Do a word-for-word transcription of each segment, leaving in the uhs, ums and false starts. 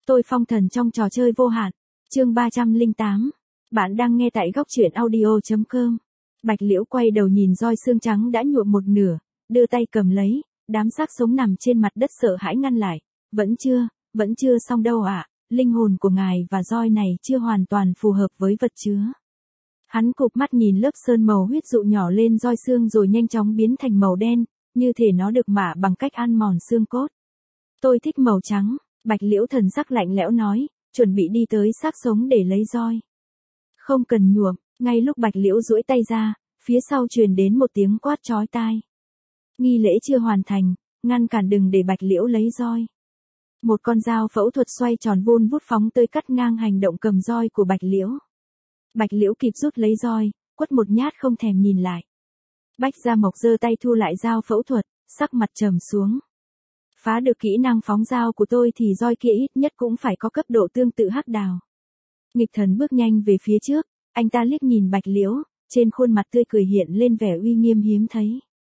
Tôi phong thần trong trò chơi vô hạn. Chương ba trăm lẻ tám. Bạn đang nghe tại góc truyện audio chấm com. Bạch Liễu quay đầu nhìn roi xương trắng đã nhuộm một nửa, đưa tay cầm lấy, đám xác sống nằm trên mặt đất sợ hãi ngăn lại. Vẫn chưa, vẫn chưa xong đâu ạ, à. Linh hồn của ngài và roi này chưa hoàn toàn phù hợp với vật chứa. Hắn cụp mắt nhìn lớp sơn màu huyết dụ nhỏ lên roi xương rồi nhanh chóng biến thành màu đen, như thể nó được mạ bằng cách ăn mòn xương cốt. Tôi thích màu trắng, Bạch Liễu thần sắc lạnh lẽo nói, chuẩn bị đi tới xác sống để lấy roi. Không cần nhuộm, ngay lúc Bạch Liễu duỗi tay ra, phía sau truyền đến một tiếng quát chói tai. Nghi lễ chưa hoàn thành, ngăn cản đừng để Bạch Liễu lấy roi. Một con dao phẫu thuật xoay tròn vun vút phóng tới cắt ngang hành động cầm roi của Bạch Liễu. Bạch Liễu kịp rút lấy roi, quất một nhát không thèm nhìn lại. Bách Gia Mộc giơ tay thu lại dao phẫu thuật, sắc mặt trầm xuống. Phá được kỹ năng phóng dao của tôi thì roi kia ít nhất cũng phải có cấp độ tương tự hắc đào. Nghịch Thần bước nhanh về phía trước, anh ta liếc nhìn Bạch Liễu, trên khuôn mặt tươi cười hiện lên vẻ uy nghiêm hiếm thấy.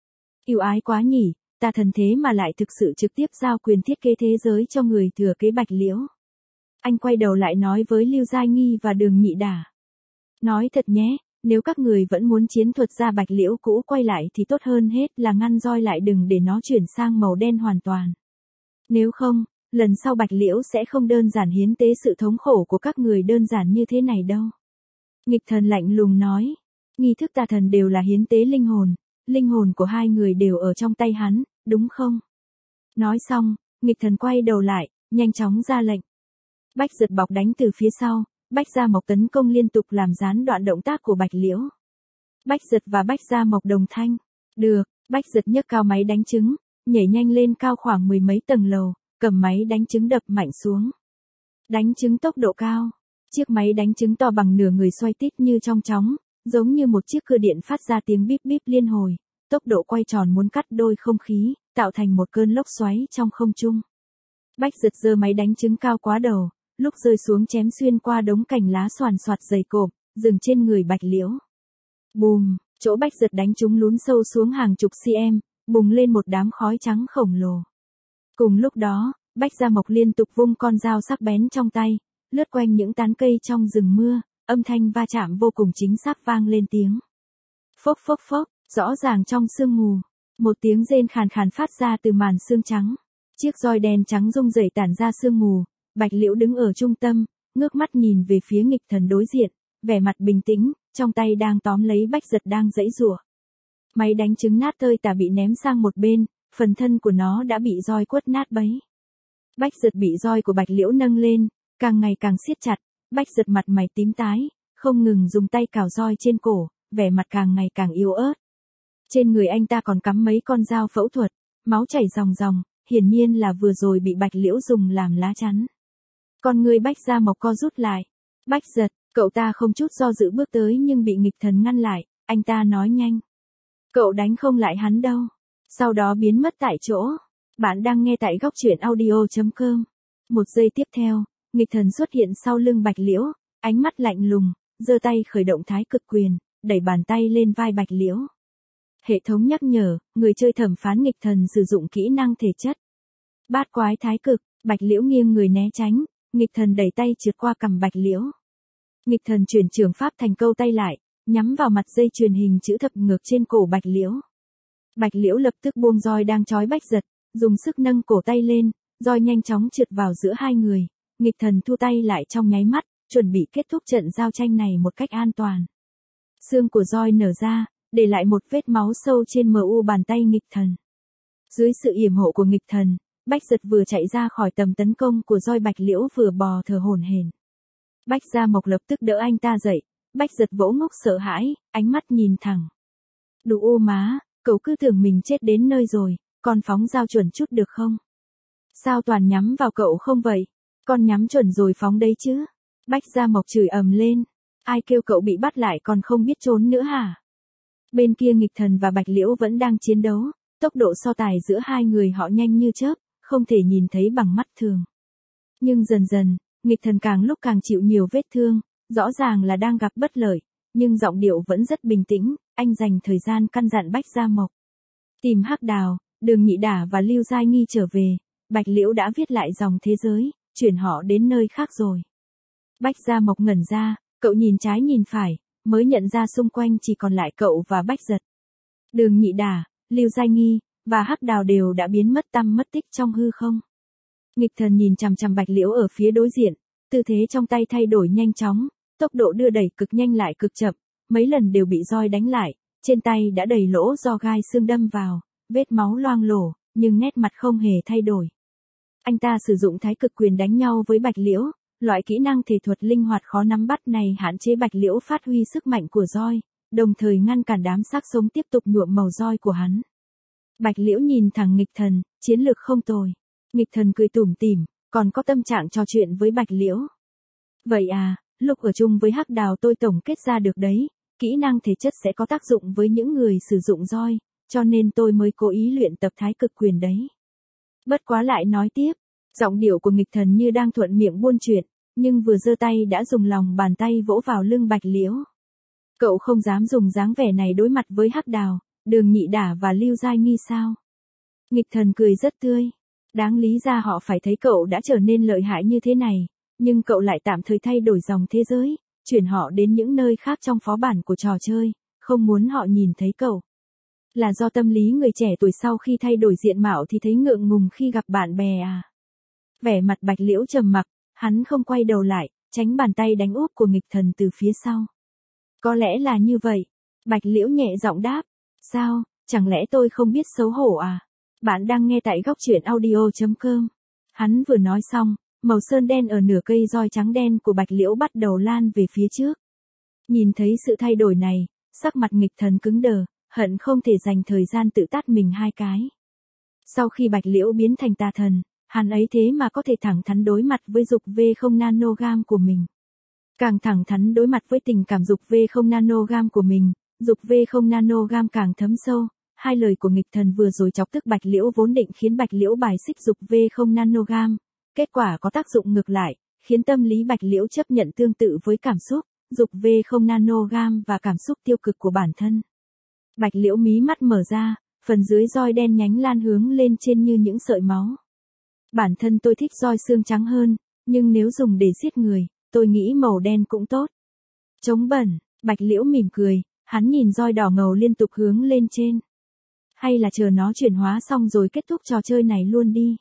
Yêu ái quá nhỉ, ta thần thế mà lại thực sự trực tiếp giao quyền thiết kế thế giới cho người thừa kế Bạch Liễu. Anh quay đầu lại nói với Lưu Giai Nghi và Đường Nhị Đả. Nói thật nhé, nếu các người vẫn muốn chiến thuật ra Bạch Liễu cũ quay lại thì tốt hơn hết là ngăn roi lại đừng để nó chuyển sang màu đen hoàn toàn. Nếu không, lần sau Bạch Liễu sẽ không đơn giản hiến tế sự thống khổ của các người đơn giản như thế này đâu. Nghịch Thần lạnh lùng nói, nghi thức tà thần đều là hiến tế linh hồn, linh hồn của hai người đều ở trong tay hắn, đúng không? Nói xong, Nghịch Thần quay đầu lại, nhanh chóng ra lệnh. Bách Giật bọc đánh từ phía sau, Bách Gia Mộc tấn công liên tục làm gián đoạn động tác của Bạch Liễu. Bách Giật và Bách Gia Mộc đồng thanh. Được, Bách Giật nhấc cao máy đánh trứng, nhảy nhanh lên cao khoảng mười mấy tầng lầu, cầm máy đánh trứng đập mạnh xuống. Đánh trứng tốc độ cao. Chiếc máy đánh trứng to bằng nửa người xoay tít như trong chóng, giống như một chiếc cưa điện phát ra tiếng bíp bíp liên hồi, tốc độ quay tròn muốn cắt đôi không khí, tạo thành một cơn lốc xoáy trong không trung. Bách Giật giơ máy đánh trứng cao quá đầu, lúc rơi xuống chém xuyên qua đống cành lá xoàn xoạt dày cộm, dừng trên người Bạch Liễu. Bùm, chỗ Bách Giật đánh trúng lún sâu xuống hàng chục cm, bùng lên một đám khói trắng khổng lồ. Cùng lúc đó, Bách Gia Mộc liên tục vung con dao sắc bén trong tay, lướt quanh những tán cây trong rừng mưa, âm thanh va chạm vô cùng chính xác vang lên tiếng. Phốc phốc phốc, rõ ràng trong sương mù, một tiếng rên khàn khàn phát ra từ màn sương trắng. Chiếc roi đen trắng rung rẩy tản ra sương mù, Bạch Liễu đứng ở trung tâm, ngước mắt nhìn về phía Nghịch Thần đối diện, vẻ mặt bình tĩnh, trong tay đang tóm lấy Bách Giật đang giãy giụa. Máy đánh trứng nát tơi tả bị ném sang một bên, phần thân của nó đã bị roi quất nát bấy. Bách Giật bị roi của Bạch Liễu nâng lên, càng ngày càng siết chặt, Bách Giật mặt mày tím tái, không ngừng dùng tay cào roi trên cổ, vẻ mặt càng ngày càng yếu ớt. Trên người anh ta còn cắm mấy con dao phẫu thuật, máu chảy ròng ròng, hiển nhiên là vừa rồi bị Bạch Liễu dùng làm lá chắn. Con người Bách Gia Mộc co rút lại. Bách Giật, cậu ta không chút do dự bước tới nhưng bị Nghịch Thần ngăn lại, anh ta nói nhanh. Cậu đánh không lại hắn đâu. Sau đó biến mất tại chỗ. Bạn đang nghe tại góc truyện audio chấm com. Một giây tiếp theo, Nghịch Thần xuất hiện sau lưng Bạch Liễu, ánh mắt lạnh lùng, giơ tay khởi động thái cực quyền, đẩy bàn tay lên vai Bạch Liễu. Hệ thống nhắc nhở, người chơi thẩm phán Nghịch Thần sử dụng kỹ năng thể chất. Bát quái thái cực, Bạch Liễu nghiêng người né tránh, Nghịch Thần đẩy tay trượt qua cằm Bạch Liễu. Nghịch Thần chuyển trường pháp thành câu tay lại, nhắm vào mặt dây chuyền hình chữ thập ngược trên cổ Bạch Liễu. Bạch Liễu lập tức buông roi đang trói Bách Giật, dùng sức nâng cổ tay lên, roi nhanh chóng trượt vào giữa hai người. Nghịch Thần thu tay lại trong nháy mắt, chuẩn bị kết thúc trận giao tranh này một cách an toàn. Xương của roi nở ra, để lại một vết máu sâu trên mờ u bàn tay Nghịch Thần. Dưới sự yểm hộ của Nghịch Thần, Bách Giật vừa chạy ra khỏi tầm tấn công của roi Bạch Liễu vừa bò thở hổn hển. Bách Gia Mộc lập tức đỡ anh ta dậy, Bách Giật vỗ ngốc sợ hãi, ánh mắt nhìn thẳng. Đủ ô má, cậu cứ tưởng mình chết đến nơi rồi, còn phóng dao chuẩn chút được không? Sao toàn nhắm vào cậu không vậy? Con nhắm chuẩn rồi phóng đấy chứ? Bách Gia Mộc chửi ầm lên. Ai kêu cậu bị bắt lại còn không biết trốn nữa hả? Bên kia Nghịch Thần và Bạch Liễu vẫn đang chiến đấu, tốc độ so tài giữa hai người họ nhanh như chớp, không thể nhìn thấy bằng mắt thường. Nhưng dần dần, Nghịch Thần càng lúc càng chịu nhiều vết thương, rõ ràng là đang gặp bất lợi, nhưng giọng điệu vẫn rất bình tĩnh, anh dành thời gian căn dặn Bách Gia Mộc. Tìm hắc đào, Đường Nhị Đả và Lưu Giai Nghi trở về, Bạch Liễu đã viết lại dòng thế giới, chuyển họ đến nơi khác rồi. Bách Gia Mộc ngẩn ra, cậu nhìn trái nhìn phải, mới nhận ra xung quanh chỉ còn lại cậu và Bách Giật. Đường Nhị Đả, Lưu Giai Nghi, và Hắc Đào đều đã biến mất tăm mất tích trong hư không. Nghịch Thần nhìn chằm chằm Bạch Liễu ở phía đối diện, tư thế trong tay thay đổi nhanh chóng, tốc độ đưa đẩy cực nhanh lại cực chậm, mấy lần đều bị roi đánh lại, trên tay đã đầy lỗ do gai xương đâm vào, vết máu loang lổ, nhưng nét mặt không hề thay đổi. Anh ta sử dụng Thái Cực Quyền đánh nhau với Bạch Liễu, loại kỹ năng thể thuật linh hoạt khó nắm bắt này hạn chế Bạch Liễu phát huy sức mạnh của roi, đồng thời ngăn cản đám xác sống tiếp tục nhuộm màu roi của hắn. Bạch Liễu nhìn thẳng Nghịch Thần, chiến lược không tồi. Nghịch Thần cười tủm tỉm, còn có tâm trạng trò chuyện với Bạch Liễu. Vậy à, lúc ở chung với Hắc Đào tôi tổng kết ra được đấy, kỹ năng thể chất sẽ có tác dụng với những người sử dụng roi, cho nên tôi mới cố ý luyện tập Thái Cực Quyền đấy. Bất quá lại nói tiếp, giọng điệu của Nghịch Thần như đang thuận miệng buôn chuyện, nhưng vừa giơ tay đã dùng lòng bàn tay vỗ vào lưng Bạch Liễu. Cậu không dám dùng dáng vẻ này đối mặt với Hắc Đào, Đường Nhị Đả và Lưu Giai Nghi sao? Nghịch Thần cười rất tươi. Đáng lý ra họ phải thấy cậu đã trở nên lợi hại như thế này, nhưng cậu lại tạm thời thay đổi dòng thế giới, chuyển họ đến những nơi khác trong phó bản của trò chơi, không muốn họ nhìn thấy cậu. Là do tâm lý người trẻ tuổi sau khi thay đổi diện mạo thì thấy ngượng ngùng khi gặp bạn bè à? Vẻ mặt Bạch Liễu trầm mặc, hắn không quay đầu lại, tránh bàn tay đánh úp của Nghịch Thần từ phía sau. Có lẽ là như vậy. Bạch Liễu nhẹ giọng đáp. Sao, chẳng lẽ tôi không biết xấu hổ à? Bạn đang nghe tại góc truyện audio chấm com. Hắn vừa nói xong, màu sơn đen ở nửa cây roi trắng đen của Bạch Liễu bắt đầu lan về phía trước. Nhìn thấy sự thay đổi này, sắc mặt Nghịch Thần cứng đờ, hận không thể dành thời gian tự tát mình hai cái. Sau khi Bạch Liễu biến thành tà thần, hắn ấy thế mà có thể thẳng thắn đối mặt với dục V không nanogam của mình. Càng thẳng thắn đối mặt với tình cảm dục V không nanogam của mình, dục V không nanogam càng thấm sâu. Hai lời của Nghịch Thần vừa rồi chọc tức Bạch Liễu vốn định khiến Bạch Liễu bài xích dục V không nanogam, kết quả có tác dụng ngược lại, khiến tâm lý Bạch Liễu chấp nhận tương tự với cảm xúc, dục V không nanogam và cảm xúc tiêu cực của bản thân. Bạch Liễu mí mắt mở ra, phần dưới roi đen nhánh lan hướng lên trên như những sợi máu. Bản thân tôi thích roi xương trắng hơn, nhưng nếu dùng để giết người, tôi nghĩ màu đen cũng tốt. Chống bẩn, Bạch Liễu mỉm cười, hắn nhìn roi đỏ ngầu liên tục hướng lên trên. Hay là chờ nó chuyển hóa xong rồi kết thúc trò chơi này luôn đi.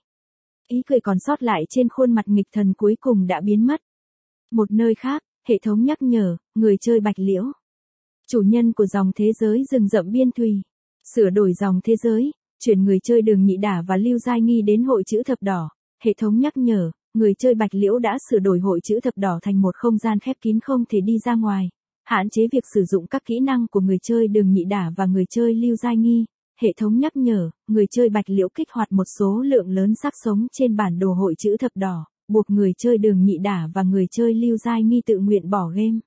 Ý cười còn sót lại trên khuôn mặt Nghịch Thần cuối cùng đã biến mất. Một nơi khác, hệ thống nhắc nhở, người chơi Bạch Liễu. Chủ nhân của dòng thế giới rừng rậm biên thùy. Sửa đổi dòng thế giới, chuyển người chơi Đường Nhị Đả và Lưu Giai Nghi đến hội chữ thập đỏ. Hệ thống nhắc nhở, người chơi Bạch Liễu đã sửa đổi hội chữ thập đỏ thành một không gian khép kín không thể đi ra ngoài. Hạn chế việc sử dụng các kỹ năng của người chơi Đường Nhị Đả và người chơi Lưu Giai Nghi. Hệ thống nhắc nhở, người chơi Bạch Liễu kích hoạt một số lượng lớn xác sống trên bản đồ hội chữ thập đỏ, buộc người chơi Đường Nhị Đả và người chơi Lưu Giai Nghi tự nguyện bỏ game.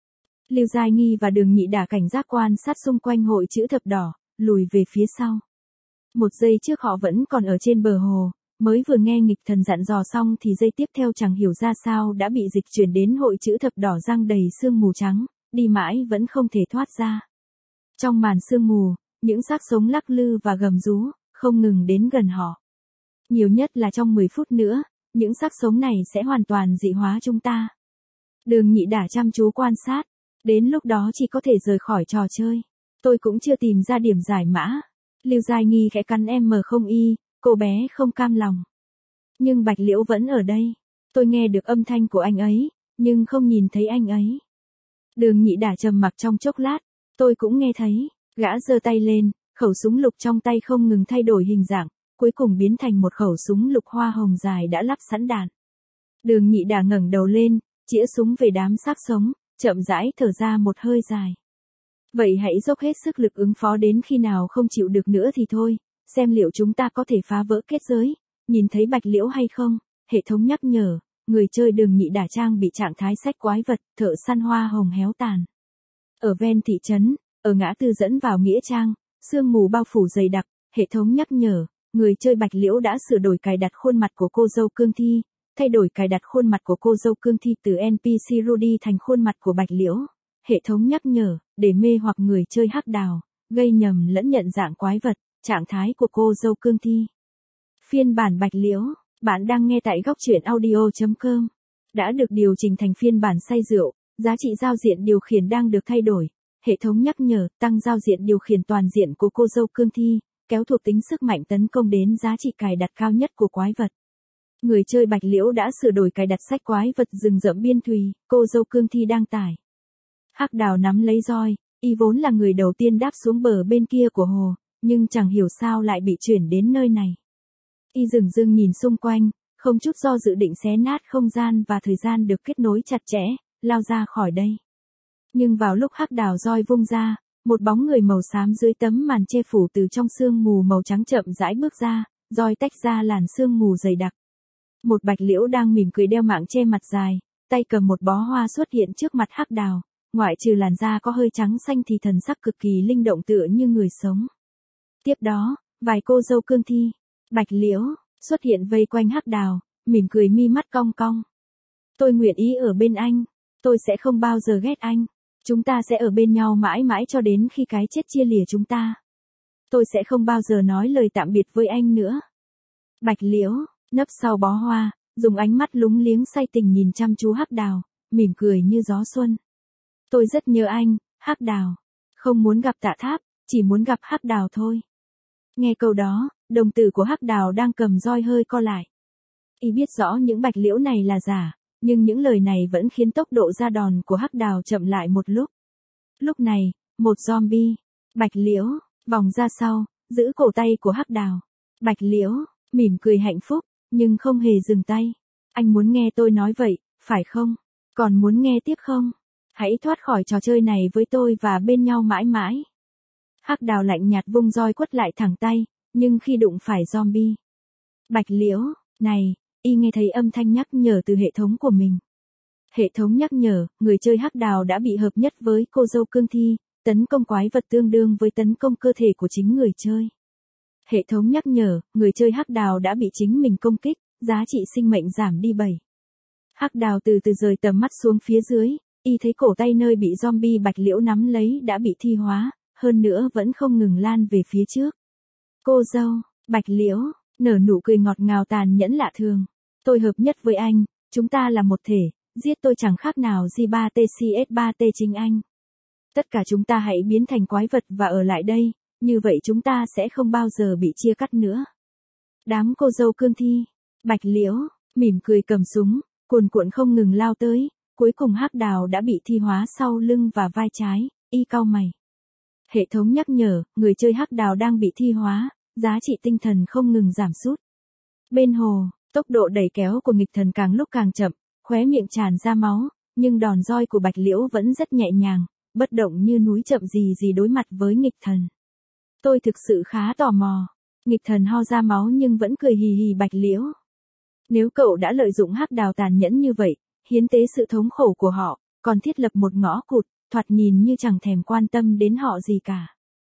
Lưu Giai Nghi và Đường Nhị Đả cảnh giác quan sát xung quanh hội chữ thập đỏ, lùi về phía sau. Một giây trước họ vẫn còn ở trên bờ hồ, mới vừa nghe Nghịch Thần dặn dò xong thì giây tiếp theo chẳng hiểu ra sao đã bị dịch chuyển đến hội chữ thập đỏ răng đầy sương mù trắng, đi mãi vẫn không thể thoát ra. Trong màn sương mù, những xác sống lắc lư và gầm rú, không ngừng đến gần họ. Nhiều nhất là trong mười phút nữa, những xác sống này sẽ hoàn toàn dị hóa chúng ta. Đường Nhị Đả chăm chú quan sát, đến lúc đó chỉ có thể rời khỏi trò chơi. Tôi cũng chưa tìm ra điểm giải mã. Lưu Giai Nghi khẽ cắn em không y, cô bé không cam lòng. Nhưng Bạch Liễu vẫn ở đây. Tôi nghe được âm thanh của anh ấy, nhưng không nhìn thấy anh ấy. Đường Nhị Đả trầm mặc trong chốc lát, tôi cũng nghe thấy. Gã giơ tay lên, khẩu súng lục trong tay không ngừng thay đổi hình dạng, cuối cùng biến thành một khẩu súng lục hoa hồng dài đã lắp sẵn đạn. Đường Nhị Đả ngẩng đầu lên, chĩa súng về đám xác sống, chậm rãi thở ra một hơi dài. Vậy hãy dốc hết sức lực ứng phó đến khi nào không chịu được nữa thì thôi, xem liệu chúng ta có thể phá vỡ kết giới, nhìn thấy Bạch Liễu hay không. Hệ thống nhắc nhở, người chơi Đường Nhị Đả trang bị trạng thái sách quái vật, thợ săn hoa hồng héo tàn. Ở ven thị trấn, ở ngã tư dẫn vào nghĩa trang, sương mù bao phủ dày đặc, hệ thống nhắc nhở, người chơi Bạch Liễu đã sửa đổi cài đặt khuôn mặt của cô dâu Cương Thi, thay đổi cài đặt khuôn mặt của cô dâu Cương Thi từ en pê xê Rudy thành khuôn mặt của Bạch Liễu. Hệ thống nhắc nhở, để mê hoặc người chơi Hắc Đào, gây nhầm lẫn nhận dạng quái vật, trạng thái của cô dâu Cương Thi. Phiên bản Bạch Liễu, Bạn đang nghe tại góc truyện audio chấm com. Đã được điều chỉnh thành phiên bản say rượu, giá trị giao diện điều khiển đang được thay đổi. Hệ thống nhắc nhở, tăng giao diện điều khiển toàn diện của cô dâu cương thi, kéo thuộc tính sức mạnh tấn công đến giá trị cài đặt cao nhất của quái vật. Người chơi Bạch Liễu đã sửa đổi cài đặt sách quái vật rừng rậm biên thùy, cô dâu cương thi đang tải. Hắc Đào nắm lấy roi, y vốn là người đầu tiên đáp xuống bờ bên kia của hồ, nhưng chẳng hiểu sao lại bị chuyển đến nơi này. Y dừng dưng nhìn xung quanh, không chút do dự định xé nát không gian và thời gian được kết nối chặt chẽ, lao ra khỏi đây. Nhưng vào lúc Hắc Đào roi vung ra, một bóng người màu xám dưới tấm màn che phủ từ trong sương mù màu trắng chậm rãi bước ra, roi tách ra làn sương mù dày đặc. Một Bạch Liễu đang mỉm cười đeo mạng che mặt dài, tay cầm một bó hoa xuất hiện trước mặt Hắc Đào, ngoại trừ làn da có hơi trắng xanh thì thần sắc cực kỳ linh động tựa như người sống. Tiếp đó, vài cô dâu cương thi, Bạch Liễu, xuất hiện vây quanh Hắc Đào, mỉm cười mi mắt cong cong. Tôi nguyện ý ở bên anh, tôi sẽ không bao giờ ghét anh, chúng ta sẽ ở bên nhau mãi mãi cho đến khi cái chết chia lìa chúng ta. Tôi sẽ không bao giờ nói lời tạm biệt với anh nữa. Bạch Liễu, nấp sau bó hoa, dùng ánh mắt lúng liếng say tình nhìn chăm chú Hắc Đào, mỉm cười như gió xuân. Tôi rất nhớ anh, Hắc Đào. Không muốn gặp Tạ Tháp, chỉ muốn gặp Hắc Đào thôi. Nghe câu đó, đồng tử của Hắc Đào đang cầm roi hơi co lại. Y biết rõ những Bạch Liễu này là giả, nhưng những lời này vẫn khiến tốc độ ra đòn của Hắc Đào chậm lại một lúc. Lúc này, một zombie, Bạch Liễu, vòng ra sau, giữ cổ tay của Hắc Đào. Bạch Liễu, mỉm cười hạnh phúc, nhưng không hề dừng tay. Anh muốn nghe tôi nói vậy, phải không? Còn muốn nghe tiếp không? Hãy thoát khỏi trò chơi này với tôi và bên nhau mãi mãi. Hắc Đào lạnh nhạt vung roi quất lại thẳng tay, nhưng khi đụng phải zombie. Bạch Liễu, này, y nghe thấy âm thanh nhắc nhở từ hệ thống của mình. Hệ thống nhắc nhở, người chơi Hắc Đào đã bị hợp nhất với cô dâu cương thi, tấn công quái vật tương đương với tấn công cơ thể của chính người chơi. Hệ thống nhắc nhở, người chơi Hắc Đào đã bị chính mình công kích, giá trị sinh mệnh giảm đi bảy. Hắc Đào từ từ rời tầm mắt xuống phía dưới, y thấy cổ tay nơi bị zombie Bạch Liễu nắm lấy đã bị thi hóa, hơn nữa vẫn không ngừng lan về phía trước. Cô dâu, Bạch Liễu, nở nụ cười ngọt ngào tàn nhẫn lạ thường. Tôi hợp nhất với anh, chúng ta là một thể, giết tôi chẳng khác nào G ba T C S ba T chính anh. Tất cả chúng ta hãy biến thành quái vật và ở lại đây, như vậy chúng ta sẽ không bao giờ bị chia cắt nữa. Đám cô dâu cương thi, Bạch Liễu, mỉm cười cầm súng, cuồn cuộn không ngừng lao tới, cuối cùng Hắc Đào đã bị thi hóa sau lưng và vai trái, y cau mày. Hệ thống nhắc nhở, người chơi Hắc Đào đang bị thi hóa, giá trị tinh thần không ngừng giảm sút. Bên hồ, tốc độ đẩy kéo của nghịch thần càng lúc càng chậm, khóe miệng tràn ra máu, nhưng đòn roi của Bạch Liễu vẫn rất nhẹ nhàng, bất động như núi chậm gì gì đối mặt với nghịch thần. Tôi thực sự khá tò mò. Nghịch thần ho ra máu nhưng vẫn cười hì hì Bạch Liễu. Nếu cậu đã lợi dụng Hắc Đào tàn nhẫn như vậy, hiến tế sự thống khổ của họ, còn thiết lập một ngõ cụt, thoạt nhìn như chẳng thèm quan tâm đến họ gì cả.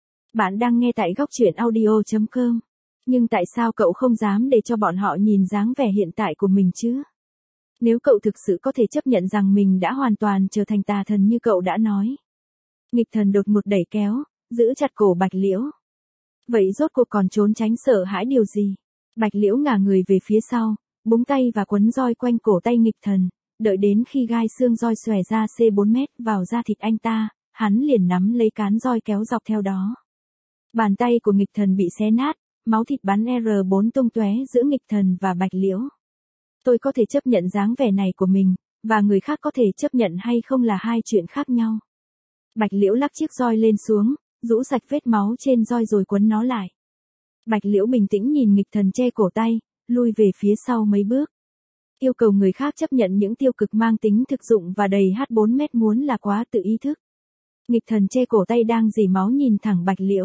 Bạn đang nghe tại góc truyện audio chấm com. Nhưng tại sao cậu không dám để cho bọn họ nhìn dáng vẻ hiện tại của mình chứ? Nếu cậu thực sự có thể chấp nhận rằng mình đã hoàn toàn trở thành tà thần như cậu đã nói. Nghịch thần đột ngột đẩy kéo, giữ chặt cổ Bạch Liễu. Vậy rốt cuộc còn trốn tránh sợ hãi điều gì? Bạch Liễu ngả người về phía sau, búng tay và quấn roi quanh cổ tay nghịch thần, đợi đến khi gai xương roi xòe ra C bốn mét vào da thịt anh ta, hắn liền nắm lấy cán roi kéo dọc theo đó. Bàn tay của nghịch thần bị xé nát, máu thịt bắn R bốn tung tóe giữa nghịch thần và Bạch Liễu. Tôi có thể chấp nhận dáng vẻ này của mình, và người khác có thể chấp nhận hay không là hai chuyện khác nhau. Bạch Liễu lắc chiếc roi lên xuống, rũ sạch vết máu trên roi rồi quấn nó lại. Bạch Liễu bình tĩnh nhìn nghịch thần che cổ tay, lui về phía sau mấy bước. Yêu cầu người khác chấp nhận những tiêu cực mang tính thực dụng và đầy H bốn mét muốn là quá tự ý thức. Nghịch thần che cổ tay đang rỉ máu nhìn thẳng Bạch Liễu.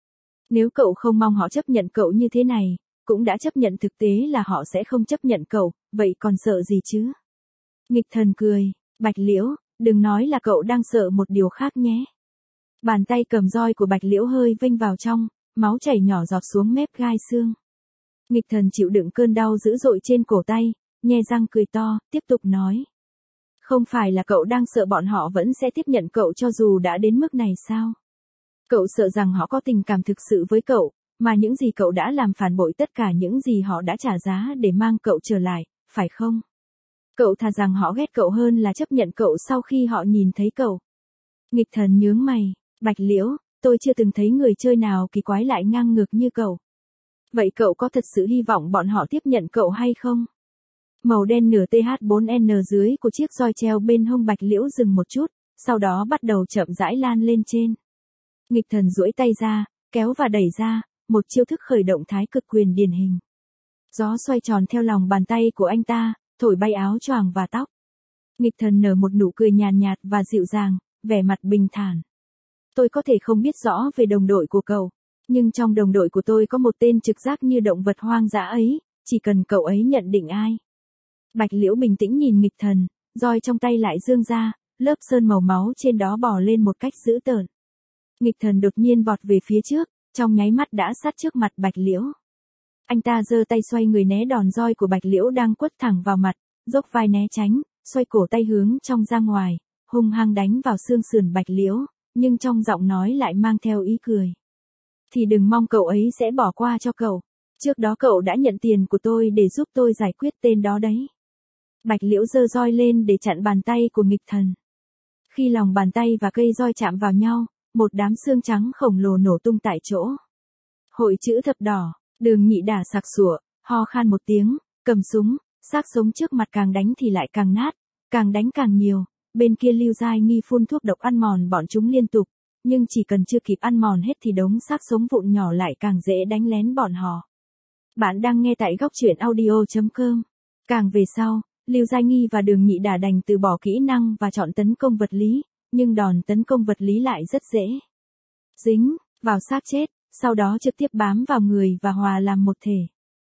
Nếu cậu không mong họ chấp nhận cậu như thế này, cũng đã chấp nhận thực tế là họ sẽ không chấp nhận cậu, vậy còn sợ gì chứ? Nghịch thần cười, Bạch Liễu, đừng nói là cậu đang sợ một điều khác nhé. Bàn tay cầm roi của Bạch Liễu hơi vênh vào trong, máu chảy nhỏ giọt xuống mép gai xương. Nghịch thần chịu đựng cơn đau dữ dội trên cổ tay, nhe răng cười to, tiếp tục nói. Không phải là cậu đang sợ bọn họ vẫn sẽ tiếp nhận cậu cho dù đã đến mức này sao? Cậu sợ rằng họ có tình cảm thực sự với cậu, Mà những gì cậu đã làm phản bội tất cả những gì họ đã trả giá để mang cậu trở lại, phải không? Cậu thà rằng họ ghét cậu hơn là chấp nhận cậu sau khi họ nhìn thấy cậu. Nghịch Thần nhướng mày, Bạch Liễu, tôi chưa từng thấy người chơi nào kỳ quái lại ngang ngược như cậu. Vậy cậu có thật sự hy vọng bọn họ tiếp nhận cậu hay không? Màu đen nửa T H bốn N dưới của chiếc roi treo bên hông Bạch Liễu dừng một chút, sau đó bắt đầu chậm rãi lan lên trên. Nghịch Thần duỗi tay ra, kéo và đẩy ra, một chiêu thức khởi động thái cực quyền điển hình. Gió xoay tròn theo lòng bàn tay của anh ta, thổi bay áo choàng và tóc. Nghịch Thần nở một nụ cười nhàn nhạt và dịu dàng, vẻ mặt bình thản. Tôi có thể không biết rõ về đồng đội của cậu, nhưng trong đồng đội của tôi có một tên trực giác như động vật hoang dã ấy, chỉ cần cậu ấy nhận định ai. Bạch Liễu bình tĩnh nhìn Nghịch Thần, roi trong tay lại dương ra, lớp sơn màu máu trên đó bò lên một cách dữ tợn. Nghịch Thần đột nhiên vọt về phía trước, trong nháy mắt đã sát trước mặt Bạch Liễu. Anh ta giơ tay xoay người né đòn roi của Bạch Liễu đang quất thẳng vào mặt, dốc vai né tránh, xoay cổ tay hướng trong ra ngoài, hung hăng đánh vào xương sườn Bạch Liễu, nhưng trong giọng nói lại mang theo ý cười. Thì đừng mong cậu ấy sẽ bỏ qua cho cậu. Trước đó cậu đã nhận tiền của tôi để giúp tôi giải quyết tên đó đấy. Bạch Liễu giơ roi lên để chặn bàn tay của Nghịch Thần. Khi lòng bàn tay và cây roi chạm vào nhau, một đám xương trắng khổng lồ nổ tung tại chỗ. Hội chữ thập đỏ, Đường Nhị Đả sặc sủa, ho khan một tiếng, cầm súng, xác sống trước mặt càng đánh thì lại càng nát, càng đánh càng nhiều. Bên kia Lưu Giai Nghi phun thuốc độc ăn mòn bọn chúng liên tục, nhưng chỉ cần chưa kịp ăn mòn hết thì đống xác sống vụn nhỏ lại càng dễ đánh lén bọn họ. Bạn đang nghe tại góc truyện audio chấm com. Càng về sau, Lưu Giai Nghi và Đường Nhị Đả đành từ bỏ kỹ năng và chọn tấn công vật lý, nhưng đòn tấn công vật lý lại rất dễ. Dính vào xác chết, sau đó trực tiếp bám vào người và hòa làm một thể.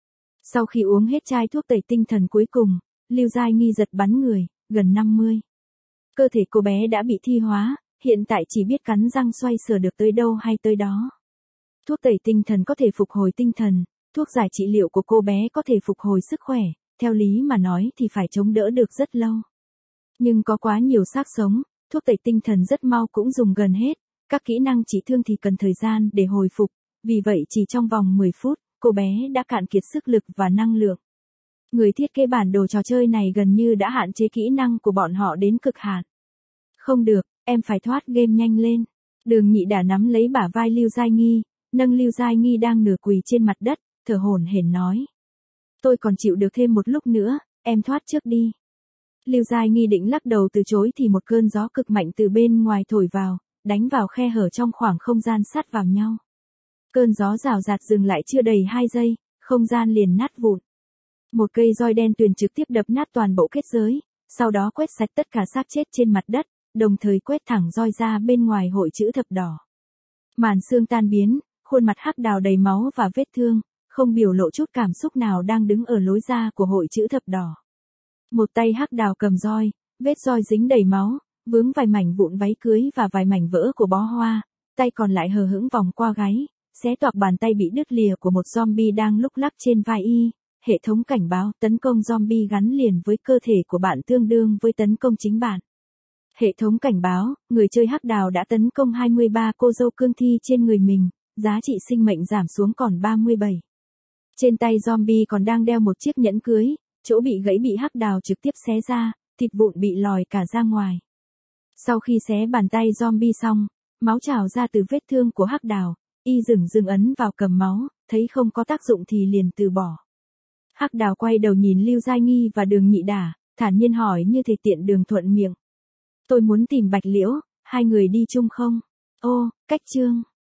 Sau khi uống hết chai thuốc tẩy tinh thần cuối cùng, Lưu Giai Nghi giật bắn người, gần năm mươi. Cơ thể cô bé đã bị thi hóa, hiện tại chỉ biết cắn răng xoay sở được tới đâu hay tới đó. Thuốc tẩy tinh thần có thể phục hồi tinh thần, thuốc giải trị liệu của cô bé có thể phục hồi sức khỏe, theo lý mà nói thì phải chống đỡ được rất lâu. Nhưng có quá nhiều xác sống, thuốc tẩy tinh thần rất mau cũng dùng gần hết, các kỹ năng trị thương thì cần thời gian để hồi phục, vì vậy chỉ trong vòng mười phút, cô bé đã cạn kiệt sức lực và năng lượng. Người thiết kế bản đồ trò chơi này gần như đã hạn chế kỹ năng của bọn họ đến cực hạn. Không được, em phải thoát game nhanh lên. Đường Nhị Đả nắm lấy bả vai Lưu Giai Nghi, nâng Lưu Giai Nghi đang nửa quỳ trên mặt đất, thở hổn hển nói. Tôi còn chịu được thêm một lúc nữa, em thoát trước đi. Lưu Giai Nghi định lắc đầu từ chối thì một cơn gió cực mạnh từ bên ngoài thổi vào, đánh vào khe hở trong khoảng không gian sát vào nhau. Cơn gió rào rạt dừng lại chưa đầy hai giây, không gian liền nát vụn. Một cây roi đen tuyền trực tiếp đập nát toàn bộ kết giới, sau đó quét sạch tất cả xác chết trên mặt đất, đồng thời quét thẳng roi ra bên ngoài hội chữ thập đỏ. Màn xương tan biến, khuôn mặt Hắc Đào đầy máu và vết thương, không biểu lộ chút cảm xúc nào đang đứng ở lối ra của hội chữ thập đỏ. Một tay Hắc Đào cầm roi, vết roi dính đầy máu, vướng vài mảnh vụn váy cưới và vài mảnh vỡ của bó hoa, tay còn lại hờ hững vòng qua gáy, xé toạc bàn tay bị đứt lìa của một zombie đang lúc lắc trên vai y. Hệ thống cảnh báo tấn công zombie gắn liền với cơ thể của bạn tương đương với tấn công chính bạn. Hệ thống cảnh báo, người chơi Hắc Đào đã tấn công hai mươi ba cô dâu cương thi trên người mình, giá trị sinh mệnh giảm xuống còn ba mươi bảy. Trên tay zombie còn đang đeo một chiếc nhẫn cưới, chỗ bị gãy bị Hắc Đào trực tiếp xé ra, thịt vụn bị lòi cả ra ngoài. Sau khi xé bàn tay zombie xong, máu trào ra từ vết thương của Hắc Đào, y dừng dừng ấn vào cầm máu, thấy không có tác dụng thì liền từ bỏ. Hắc Đào quay đầu nhìn Lưu Giai Nghi và Đường Nhị Đả, thản nhiên hỏi như thể tiện đường thuận miệng. Tôi muốn tìm Bạch Liễu, hai người đi chung không? Ô, cách chương.